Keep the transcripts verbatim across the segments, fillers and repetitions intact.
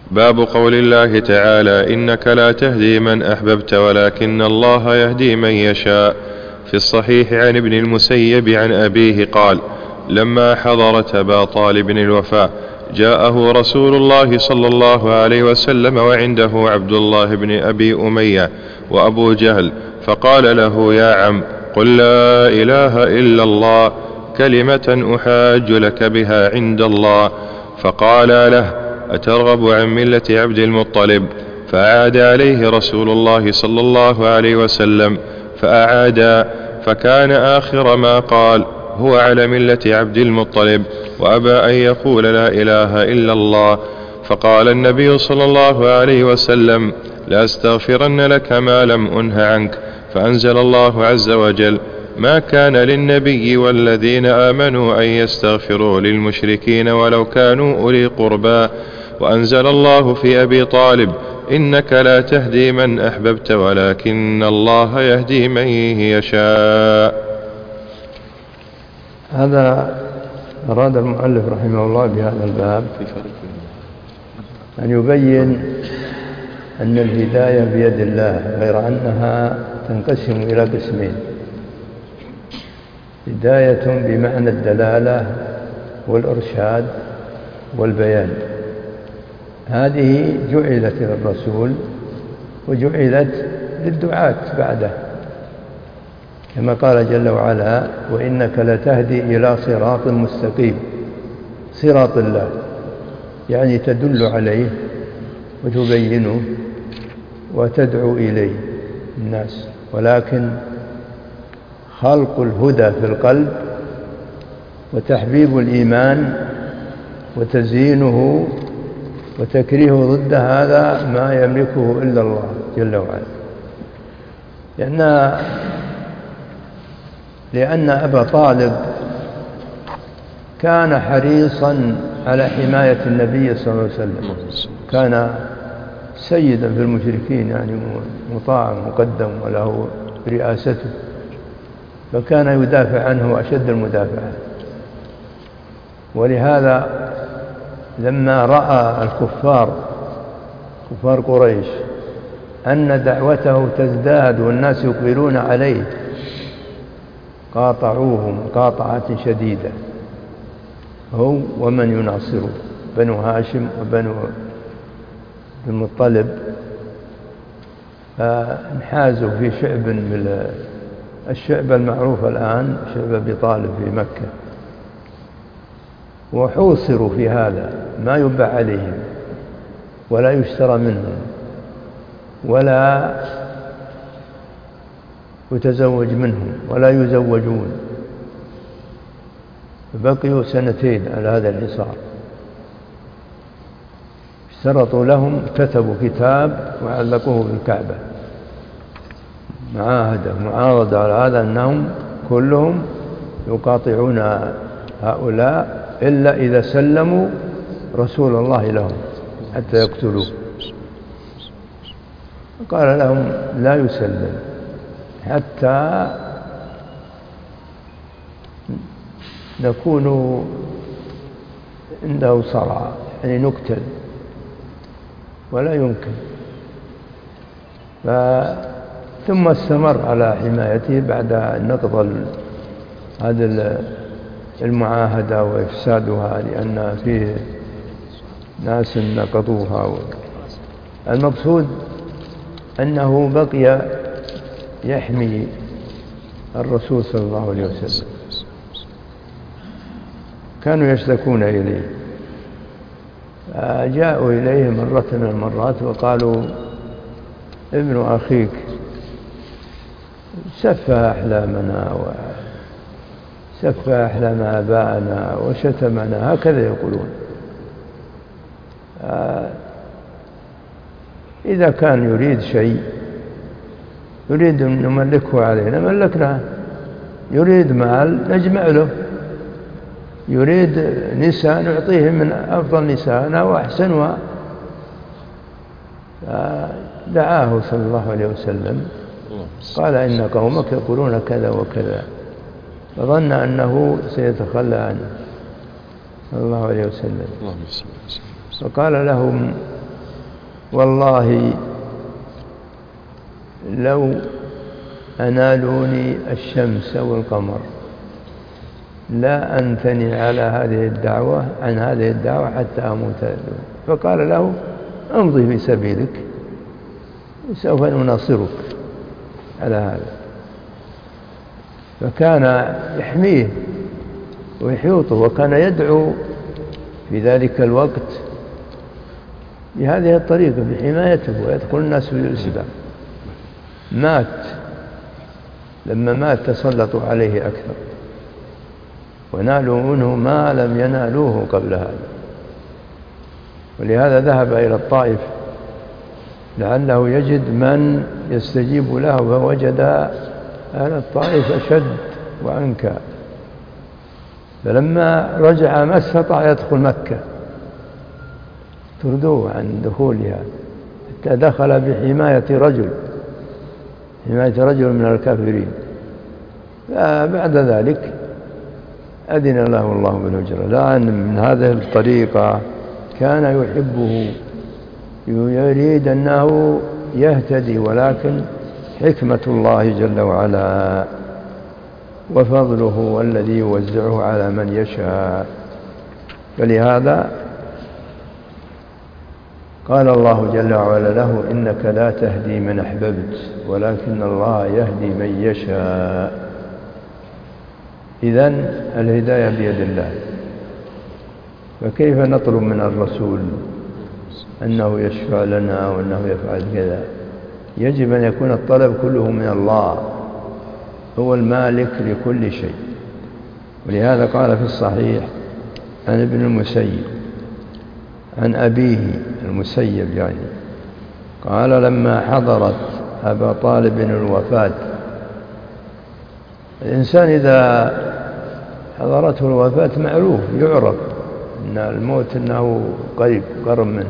باب قول الله تعالى: إنك لا تهدي من أحببت ولكن الله يهدي من يشاء. في الصحيح عن ابن المسيب عن أبيه قال: لما حضرت أبا طالب الوفاة جاءه رسول الله صلى الله عليه وسلم وعنده عبد الله بن أبي أمية وأبو جهل، فقال له: يا عم، قل لا إله إلا الله كلمة أحاج لك بها عند الله. فقال له: أترغب عن ملة عبد المطلب؟ فأعاد عليه رسول الله صلى الله عليه وسلم فأعاد، فكان آخر ما قال: هو على ملة عبد المطلب، وأبى أن يقول لا إله إلا الله. فقال النبي صلى الله عليه وسلم: لأستغفرن لك ما لم أنه عنك. فأنزل الله عز وجل: ما كان للنبي والذين آمنوا أن يستغفروا للمشركين ولو كانوا أولي قربى. وأنزل الله في أبي طالب: إنك لا تهدي من أحببت ولكن الله يهدي من يشاء. هذا أراد المؤلف رحمه الله بهذا الباب أن يبين أن الهداية بيد الله، غير أنها تنقسم إلى قسمين: هداية بمعنى الدلالة والإرشاد والبيان، هذه جعلت للرسول وجعلت للدعاة بعده، كما قال جل وعلا: وإنك لتهدي إلى صراط مستقيم. صراط الله يعني تدل عليه وتبينه وتدعو إليه الناس، ولكن خلق الهدى في القلب وتحبيب الإيمان وتزيينه وتكريهه ضد هذا ما يملكه إلا الله جل وعلا. لأن لأن أبا طالب كان حريصا على حماية النبي صلى الله عليه وسلم، كان سيدا في المشركين، يعني مطاع مقدم وله رئاسته، فكان يدافع عنه أشد المدافعة. ولهذا لما رأى الكفار كفار قريش أن دعوته تزداد والناس يقبلون عليه قاطعوه مقاطعة شديدة، هو ومن يناصره بنو هاشم وبنو المطلب، فانحازوا في شعب من الشعب المعروف الآن شعب أبي طالب في مكة، وحوصروا في هذا، ما يباع عليهم ولا يشترى منهم ولا يتزوج منهم ولا يزوجون، بقيوا سنتين على هذا الحصار. اشترطوا لهم، كتبوا كتاب وعلقوه بالكعبة، معاهدة معارضة على هذا أنهم كلهم يقاطعون هؤلاء إلا إذا سلموا رسول الله لهم حتى يقتلوه. قال لهم: لا يسلم حتى نكون عنده صرع، يعني نقتل، ولا يمكن. ثم استمر على حمايته بعد نقض هذه المعاهدة وإفسادها، لأن فيه ناس نقضوها. المقصود أنه بقي يحمي الرسول صلى الله عليه وسلم. كانوا يشتكون إليه، جاءوا إليه مرة من المرات وقالوا: ابن أخيك سفه أحلامنا وسفه أحلام آبائنا وشتمنا، هكذا يقولون. إذا كان يريد شيء يريد أن نملكه علينا ملكناه، يريد مال نجمع له، يريد نساء نعطيه من أفضل نسائنا وأحسنها. دعاه صلى الله عليه وسلم، قال: إن قومك يقولون كذا وكذا، فظن أنه سيتخلى عنه صلى الله عليه وسلم، فقال لهم: والله لو أنالوني الشمس والقمر لا أنثني على هذه الدعوة عن هذه الدعوة حتى أموت. فقال له امضي في سبيلك سوف نناصرك على هذا. فكان يحميه ويحيطه، وكان يدعو في ذلك الوقت بهذه الطريقة بحمايته ويدخل الناس في الإسلام. مات، لما مات تسلطوا عليه أكثر ونالوا منه ما لم ينالوه قبل هذا، ولهذا ذهب إلى الطائف لعله يجد من يستجيب له، فوجد أهل الطائف أشد وأنكى، فلما رجع ما استطاع يدخل مكة، تردوه عن دخولها حتى دخل بحماية رجل حماية رجل من الكافرين. فبعد ذلك أذن له الله بالهجرة. لأن من هذه الطريقة كان يحبه يريد أنه يهتدي، ولكن حكمة الله جل وعلا وفضله الذي يوزعه على من يشاء. فلهذا قال الله جل وعلا له إنك لا تهدي من أحببت ولكن الله يهدي من يشاء. إذن الهداية بيد الله، فكيف نطلب من الرسول أنه يشفع لنا وأنه يفعل كذا؟ يجب أن يكون الطلب كله من الله، هو المالك لكل شيء. ولهذا قال في الصحيح عن ابن المسيب عن أبيه المسيب يعني قال لما حضرت أبا طالب الوفاة، الإنسان إذا حضرته الوفاة معروف يعرف أن الموت أنه قريب قرب منه.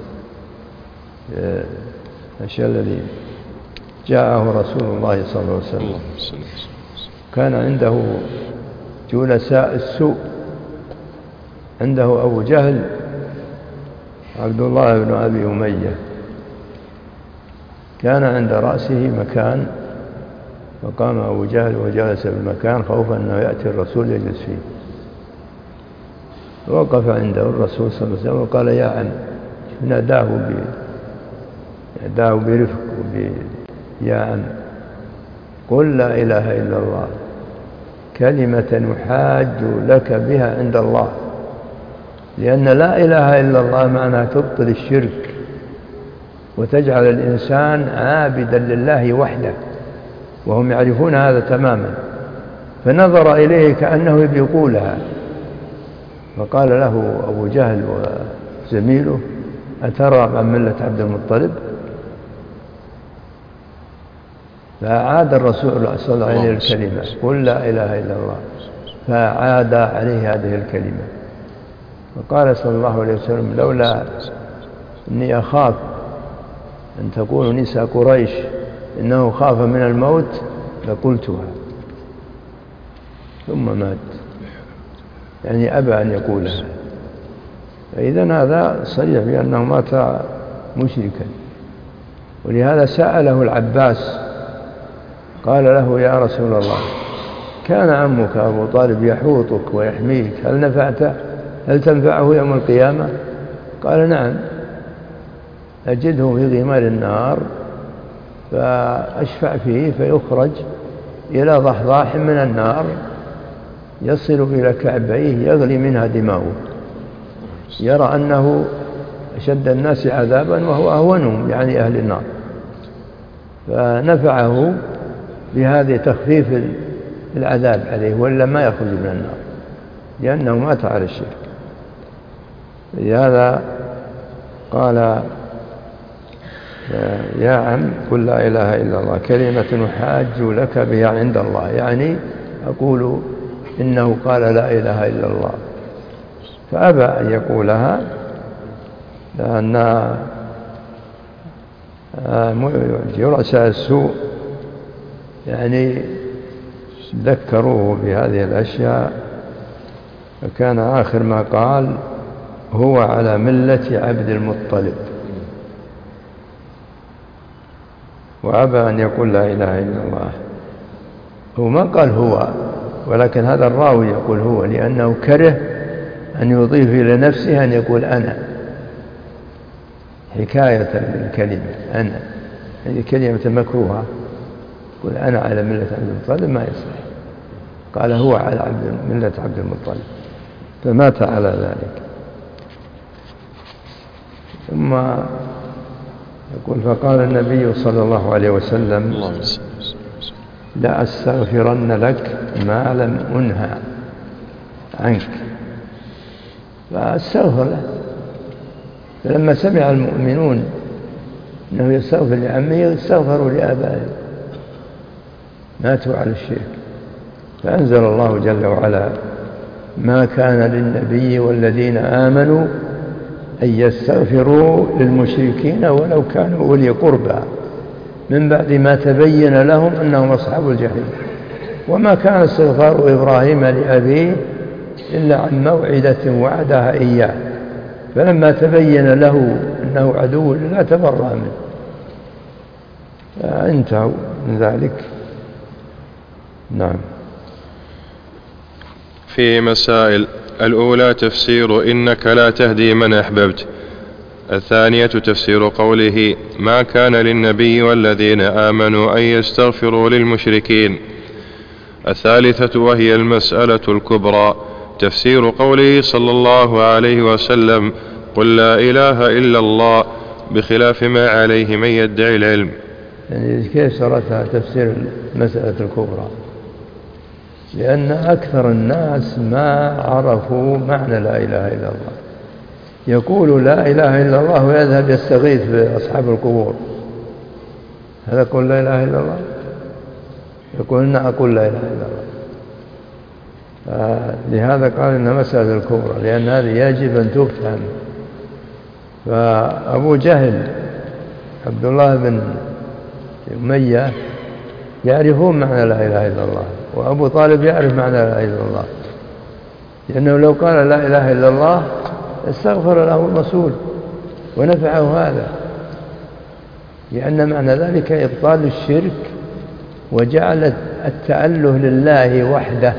الشيء الذي جاءه رسول الله صلى الله عليه وسلم كان عنده جلساء السوء، عنده أبو جهل عبد الله بن أبي أمية، كان عند رأسه مكان، فقام أبو جهل وجلس بالمكان خوفا أنه يأتي الرسول يجلس فيه. وقف عنده الرسول صلى الله عليه وسلم وقال يا عم، ناداه ناداه برفق يا عم قل لا إله إلا الله كلمة نحاج لك بها عند الله، لأن لا إله إلا الله معناها تبطل الشرك وتجعل الإنسان عابدا لله وحده، وهم يعرفون هذا تماما. فنظر إليه كأنه بيقولها، فقال له أبو جهل وزميله أترى عن ملة عبد المطلب؟ فأعاد الرسول صلى الله عليه وسلم الكلمة قل لا إله إلا الله، فأعاد عليه هذه الكلمة. وقال صلى الله عليه وسلم لولا أني أخاف أن تقول نساء قريش إنه خاف من الموت لقلتها، ثم مات، يعني أبى أن يقولها. فإذن هذا صريح بأنه مات مشركا. ولهذا سأله العباس قال له يا رسول الله كان عمك أبو طالب يحوطك ويحميك، هل نفعته؟ هل تنفعه يوم القيامة؟ قال نعم، أجده في غمار النار فأشفع فيه فيخرج إلى ضحضاح من النار يصل إلى كعبيه يغلي منها دماؤه، يرى أنه أشد الناس عذابا وهو أهونهم يعني أهل النار، فنفعه بهذه تخفيف العذاب عليه، ولا ما يخرج من النار لأنه مات على الشرك. لهذا قال يا عم قل لا إله إلا الله كلمة نحاج لك بها عند الله، يعني أقول إنه قال لا إله إلا الله، فأبى أن يقولها لأن رؤساء السوء يعني ذكروه بهذه الأشياء، فكان آخر ما قال هو على ملة عبد المطلب، وأبى أن يقول لا إله إلا الله. هو ما قال هو، ولكن هذا الراوي يقول هو، لأنه كره أن يضيف إلى نفسه أن يقول أنا، حكاية للكلمة أنا، هذه كلمة مكروهة، يقول أنا على ملة عبد المطلب ما يصح، قال هو على عبد ملة عبد المطلب، فمات على ذلك. ثم يقول فقال النبي صلى الله عليه وسلم لا أستغفرن لك ما لم أنهى عنك، فاستغفر له. فلما سمع المؤمنون أنه يستغفر لعمه استغفروا لآبائهم، ماتوا على الشرك، فأنزل الله جل وعلا ما كان للنبي والذين آمنوا أن يستغفروا للمشركين ولو كانوا أولي قربى من بعد ما تبين لهم أنهم أصحاب الجحيم. وما كان استغفار إبراهيم لأبيه إلا عن موعدة وعدها إياه، فلما تبين له أنه عدو لا تبرأ منه، فانتهوا من ذلك. نعم. في مسائل: الأولى تفسير إنك لا تهدي من أحببت. الثانية تفسير قوله ما كان للنبي والذين آمنوا أن يستغفروا للمشركين. الثالثة وهي المسألة الكبرى تفسير قوله صلى الله عليه وسلم قل لا إله إلا الله، بخلاف ما عليه من يدعي العلم. يعني كيف صارتها تفسير المسألة الكبرى؟ لأن أكثر الناس ما عرفوا معنى لا إله إلا الله، يقول لا إله إلا الله ويذهب يستغيث بأصحاب القبور، هذا قل لا إله إلا الله؟ يقول إن أقول لا إله إلا الله. لهذا قال إنها مسألة الكبرى، لأن هذه يجب أن تفهم. فأبو جهل عبد الله بن أمية يعرفون معنى لا إله إلا الله، وأبو طالب يعرف معنى لا إله إلا الله، لأنه لو قال لا إله إلا الله استغفر له الرسول ونفعه هذا، لأن معنى ذلك إبطال الشرك وجعل التأله لله وحده.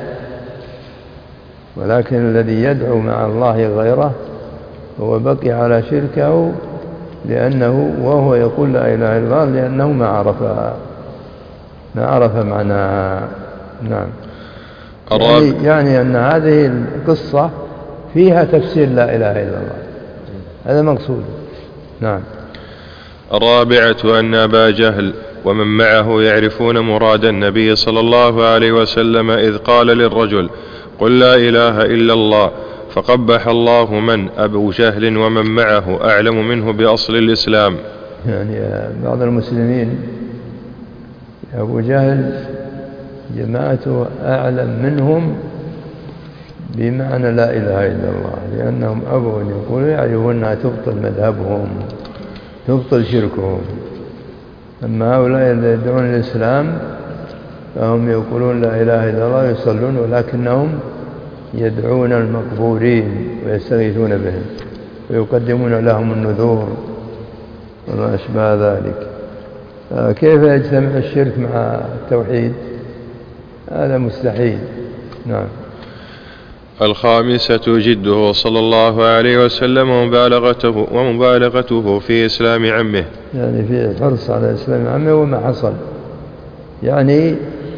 ولكن الذي يدعو مع الله غيره هو بقي على شركه، لأنه وهو يقول لا إله إلا الله لأنه ما عرف ما عرف معناها. نعم. يعني, يعني أن هذه القصة فيها تفسير لا إله إلا الله، هذا مقصود. نعم. الرابعة أن أبا جهل ومن معه يعرفون مراد النبي صلى الله عليه وسلم إذ قال للرجل قل لا إله إلا الله، فقبح الله من أبو جهل ومن معه أعلم منه بأصل الإسلام. يعني بعض المسلمين أبو جهل جماعته أعلم منهم بمعنى لا إله إلا الله، لأنهم أبوا أن يقولوا يعرفون أنها تبطل مذهبهم تبطل شركهم. أما هؤلاء الذين يدعون الإسلام فهم يقولون لا إله إلا الله يصلون، ولكنهم يدعون المقبورين ويستغيثون بهم ويقدمون لهم النذور وما أشبه ذلك. كيف يجتمع الشرك مع التوحيد؟ هذا مستحيل. نعم. الخامسة جده صلى الله عليه وسلم ومبالغته, ومبالغته في إسلام عمه، يعني في حرص على إسلام عمه وما حصل. يعني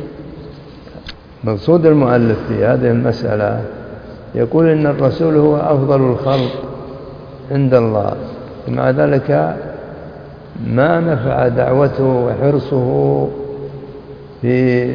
مقصود المؤلف في هذه المسألة يقول إن الرسول هو أفضل الخلق عند الله، ومع ذلك ما نفع دعوته وحرصه في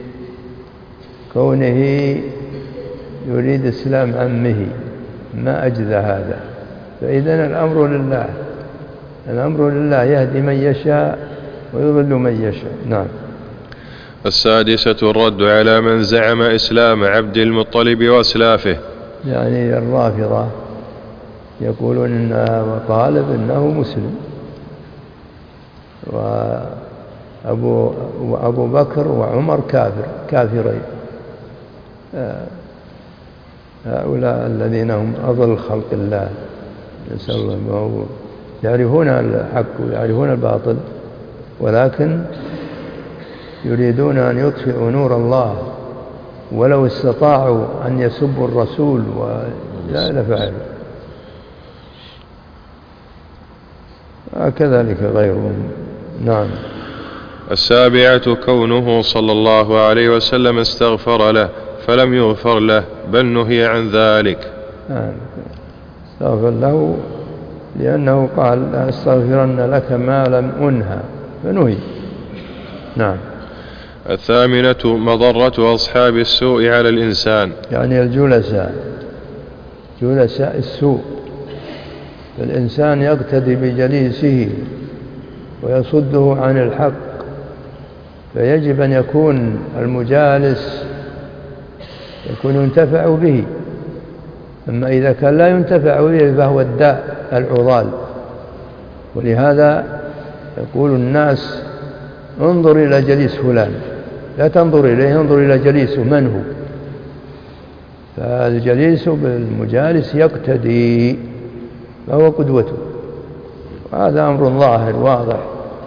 كونه يريد إسلام عمه، ما أجزى هذا. فإذن الأمر لله، الأمر لله يهدي من يشاء ويضل من يشاء. نعم. السادسة الرد على من زعم إسلام عبد المطلب وأسلافه، يعني الرافضة يقولون إن أبا طالب إنه مسلم، وأبو, وأبو بكر وعمر كافر كافرين. هؤلاء الذين هم أضل خلق الله، نسأل الله، يعرفون الحق ويعرفون الباطل ولكن يريدون أن يطفئوا نور الله، ولو استطاعوا أن يسبوا الرسول ولا لفعلوا، كذلك غيرهم. نعم. السابعة كونه صلى الله عليه وسلم استغفر له فلم يغفر له بل نهي عن ذلك. استغفر له لأنه قال لا أستغفرن لك ما لم أنهى فنهي. نعم. الثامنة مضرة أصحاب السوء على الإنسان، يعني الجلساء جلساء السوء، فالإنسان يقتدي بجليسه ويصده عن الحق، فيجب أن يكون المجالس يكون ينتفع به، أما إذا كان لا ينتفع به فهو الداء العضال. ولهذا يقول الناس انظر إلى جليس فلان، لا تنظر إليه، انظر إلى جليسه من هو. فالجليس بالمجالس يقتدي فهو قدوته، وهذا أمر ظاهر واضح.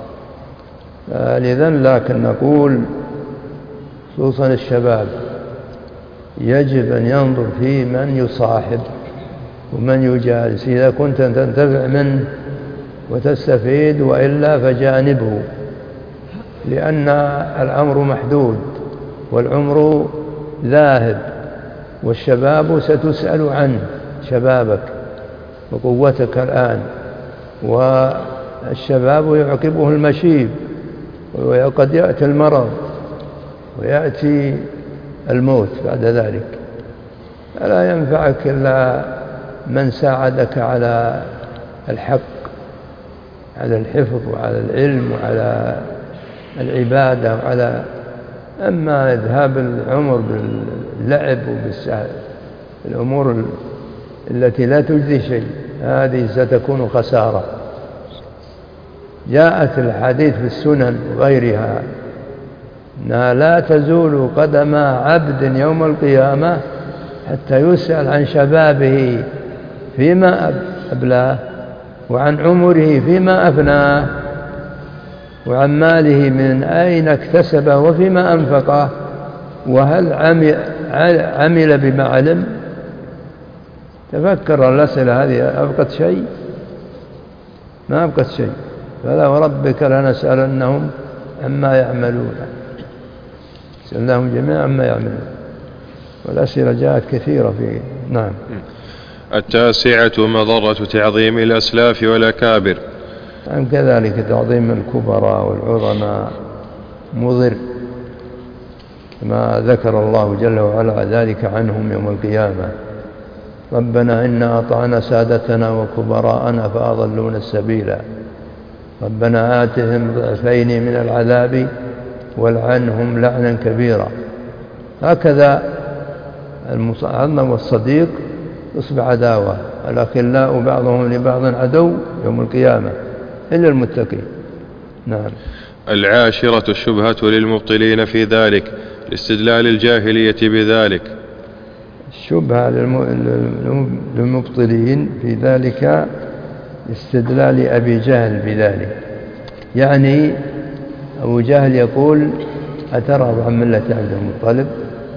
لذا لكن نقول خصوصا الشباب يجب أن ينظر في من يصاحب ومن يجالس، إذا كنت تنتفع منه وتستفيد، وإلا فجانبه، لأن الأمر محدود والعمر ذاهب، والشباب ستسأل عنه، شبابك وقوتك الآن، والشباب يعقبه المشيب، وقد يأتي المرض ويأتي الموت بعد ذلك. فلا ينفعك إلا من ساعدك على الحق، على الحفظ وعلى العلم وعلى العبادة وعلى أما إذهاب العمر باللعب وبالأمور التي لا تجزي شيء هذه ستكون خسارة. جاءت الحديث في السنن وغيرها أنها لا تزول قدم عبد يوم القيامة حتى يسأل عن شبابه فيما أبلاه، وعن عمره فيما أفناه، وعن ماله من أين اكتسبه وفيما أنفقه، وهل عمل بما علم. تفكر الأسئلة هذه أبقت شيء؟ ما أبقت شيء. فلا وربك لنسألنهم عما يعملون، سألناهم جميعا عما يعملون، والأسئلة جاءت كثيرة في. نعم. التاسعة مضرة تعظيم الأسلاف والأكابر، نعم كذلك تعظيم الكبراء والعظماء مضر، كما ذكر الله جل وعلا ذلك عنهم يوم القيامة: ربنا إنا أطعنا سادتنا وكبراءنا فأضلونا السبيل، ربنا آتهم ضعفين من العذاب والعنهم لعنا كبيرا. هكذا المعظم والصديق تصبح عداوة، الأخلاء بعضهم لبعض عدو يوم القيامة إلا المتقين. نعم. العاشرة الشبهة للمبطلين في ذلك لاستدلال الجاهلية بذلك. الشبهة للمبطلين في ذلك استدلال أبي جهل بذلك، يعني أبو جهل يقول أترغب عن ملة عبد المطلب،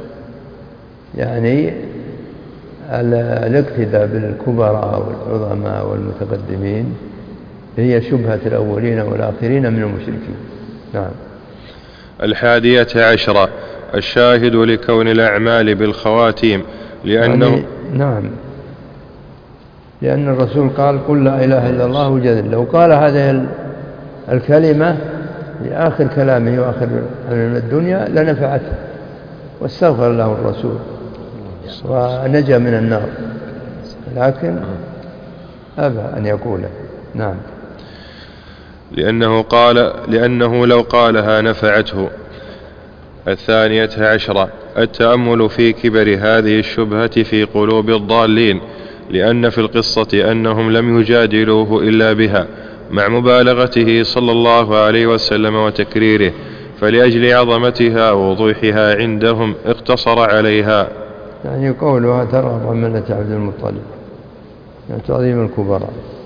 يعني الاقتداء بالكبراء والعظماء والمتقدمين هي شبهة الأولين والآخرين من المشركين. نعم. الحادية عشرة الشاهد لكون الأعمال بالخواتيم، لأنه يعني نعم، لأن الرسول قال قل لا إله إلا الله وجدل، لو قال هذه الكلمة لآخر كلامه وآخر من الدنيا لنفعته، واستغفر له الرسول ونجا من النار، لكن أبى أن يقوله. نعم. لأنه قال لأنه لو قالها نفعته. الثانية عشرة التأمل في كبر هذه الشبهة في قلوب الضالين، لأن في القصة أنهم لم يجادلوه إلا بها مع مبالغته صلى الله عليه وسلم وتكريره، فلأجل عظمتها ووضوحها عندهم اقتصر عليها. يعني قولها ترغب عن ملة عبد المطلب، يعني تعظيم الكبراء.